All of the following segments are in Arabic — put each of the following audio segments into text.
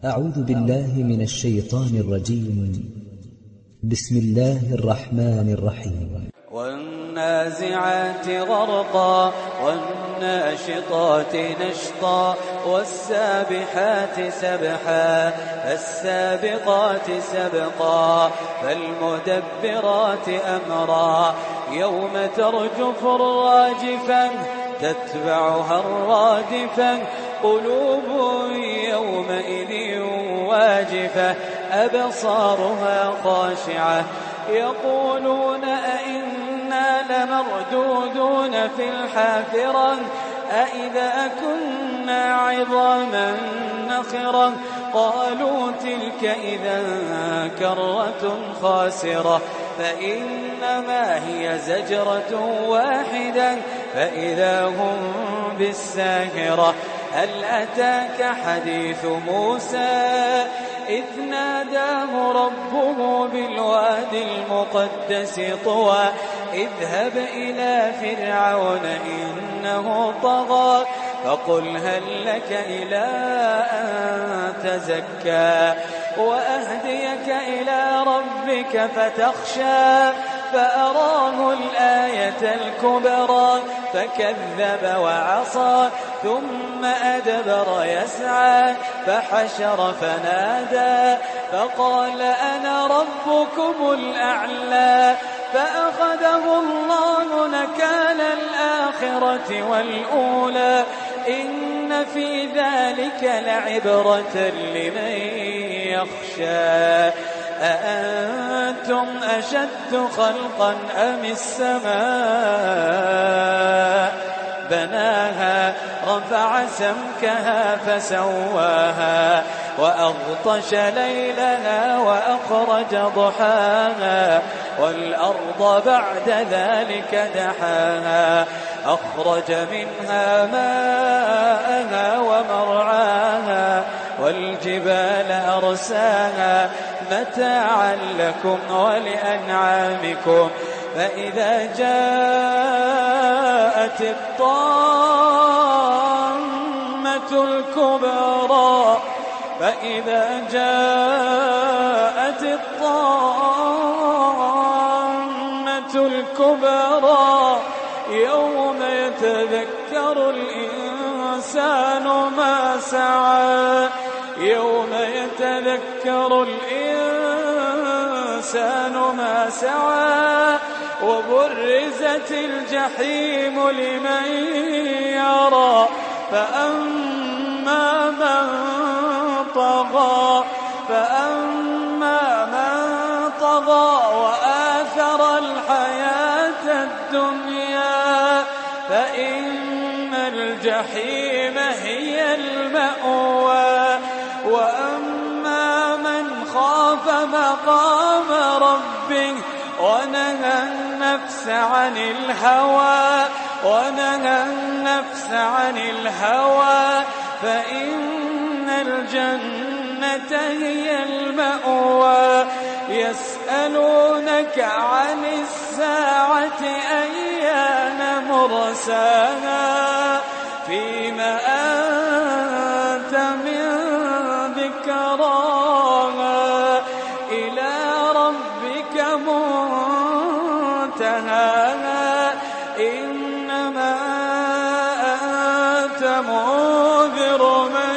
أعوذ بالله من الشيطان الرجيم. بسم الله الرحمن الرحيم. والنازعات غرقا والناشطات نشطا والسابحات سبحا فالسابقات سبقا فالمدبرات أمرا يوم ترجف الراجفة تتبعها الرادفة قلوب يومئذ واجفة أبصارها خاشعة يقولون أئنا لمردودون في الحافرة أئذا كنا عظاما نخرة قالوا تلك إذا كرة خاسرة فإنما هي زجرة واحدة فإذا هم بالساهرة هل أتاك حديث موسى إذ ناداه ربه بالوادي المقدس طوى اذهب إلى فرعون إنه طغى فقل هل لك إلى أن تزكى وأهديك إلى ربك فتخشى فأراه الآية الكبرى فكذب وعصى ثم أدبر يسعى فحشر فنادى فقال أنا ربكم الأعلى فأخذه الله نكال الآخرة والأولى إن في ذلك لعبرة لمن يخشى أأنتم أشد خلقا أم السماء بناها رفع سمكها فسواها وأغطش ليلها وأخرج ضحاها والأرض بعد ذلك دحاها أخرج منها ماءها ومرعاها والجبال أرساها متاعا لكم ولأنعامكم فإذا جاءت الطامة الكبرى يوم يتذكر الإنسان ما سعى وبرزت الجحيم لمن يرى فأما من طغى وآثر الحياة الدنيا فإن الجحيم هي المأوى وأما من خاف مقام ربه ونهى النفس عن الهوى فإن الجنة هي المأوى يسألونك عن الساعة أيان مرساها فيما أنت من ذكراها إلى ربك منتهاها إنما أنت منذر من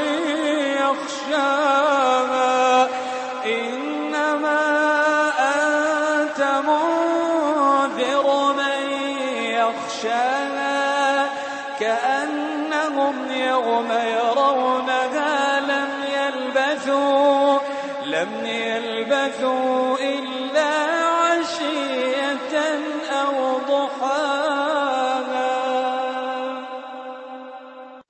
يخشاها كأنهم يوم يرونها لم يلبثوا إلا عشية أو ضحاها.